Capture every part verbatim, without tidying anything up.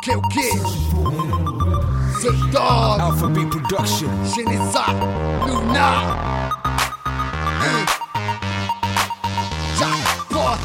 Ok, ok. The Dog, Alpha B Production, Genesa, Luna, hein. Jackpot.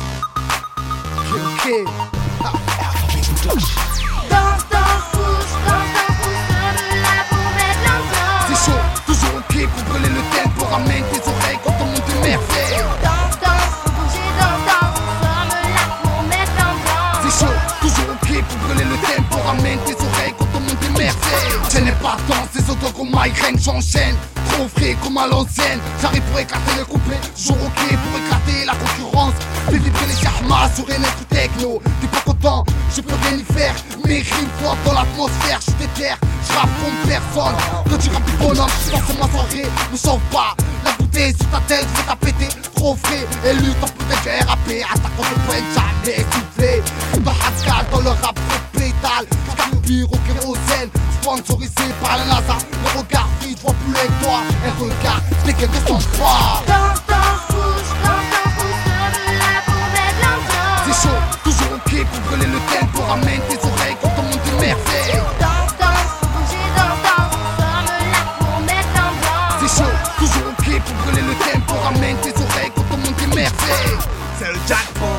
Ok, ok. Ah. Alpha B Production. Danse, danse, bouge, danse, danse, bouge, comme là pour mettre l'ambiance. C'est chaud, toujours ok pour brûler le tempo. Ramène tes oreilles quand on monte une merveille. Danse, danse, faut bouger, danse, danse, comme là pour mettre l'ambiance. C'est chaud, toujours ok pour brûler le tempo. Ramène tes oreilles quand on monte une merveille. Je n'ai pas tant, ces autos comme migraine, j'enchaîne. Trop frais comme à l'ancienne. J'arrive pour éclater le couplet, toujours ok pour éclater la concurrence. Fais vibrer les charmas sur un être techno. T'es pas content, je peux rien y faire. Mes rimes flottent dans l'atmosphère, je suis déter, je rappe comme personne. Quand tu rappes du bonhomme, dans ma soirée, ne sauve pas. La bouteille sur ta tête, faut t'apéter. Trop frais, élu, t'en peux déjà rapper. Attaque contre le point, jamais soufflé. Dans Haskell, dans le rap, trop pétale. Carburant au kérosène, sponsorisé par la NASA. Le regard vide, vois plus avec toi. Un regard, c'est qu'elle ne sent pas. Danse, danse, bouge, danse, danse, bouge, comme là pour mettre l'ambiance. C'est chaud, toujours ok pour brûler le tempo. Ramène tes oreilles quand on monte une merveille. Danse, danse, faut bouger, danse, danse, comme là pour mettre l'ambiance. C'est chaud, toujours ok pour brûler le tempo. Ramène tes oreilles quand on monte une merveille. C'est le jackpot,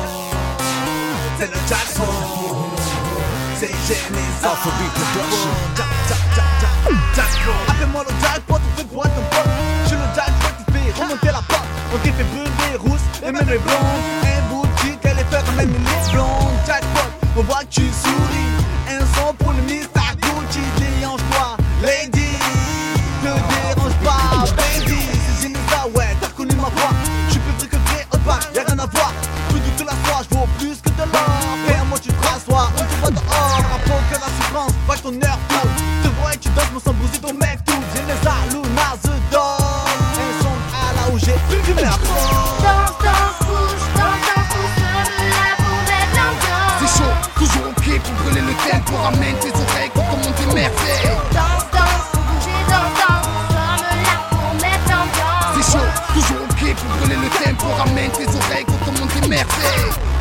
c'est le jackpot, c'est Genesa. Alpha B Production. Jack, jack, jack, jack, jackpot. Appelle-moi le jackpot, on fait pour être ton pote. Je suis le jackpot qui fait remonter la porte. On qui fait brûler rousses et même les blondes. Un boutique, elle est faite même les blondes. Jackpot, on voit que tu souris. Un son pour le mister Gucci. Déhanche-toi, lady, te dérange pas, baby. C'est Genesa, ouais, t'as reconnu ma voix. Je suis plus vrai que vrai, haute bac, y'a rien à voir. Plus du tout la soie, je vaux plus que de l'or. Perds-moi, tu te rassois, on te voit dehors. Rapport que la souffrance, pas que ton heure tourne. Te vois et tu danses, me sens bouger ton mec tout. Genesa, Luna, The Dog. Un son à la O G, tu mets à fond. Danse, danse, bouge, danse, danse, bouge, comme là pour mettre l'ambiance. C'est chaud, toujours ok pour brûler le tempo. Ramène tes oreilles quand on monte une merveille. Danse, danse, faut bouger, danse, danse, comme là pour mettre l'ambiance. C'est chaud, toujours ok pour brûler le tempo. Ramène tes oreilles quand on monte une merveille.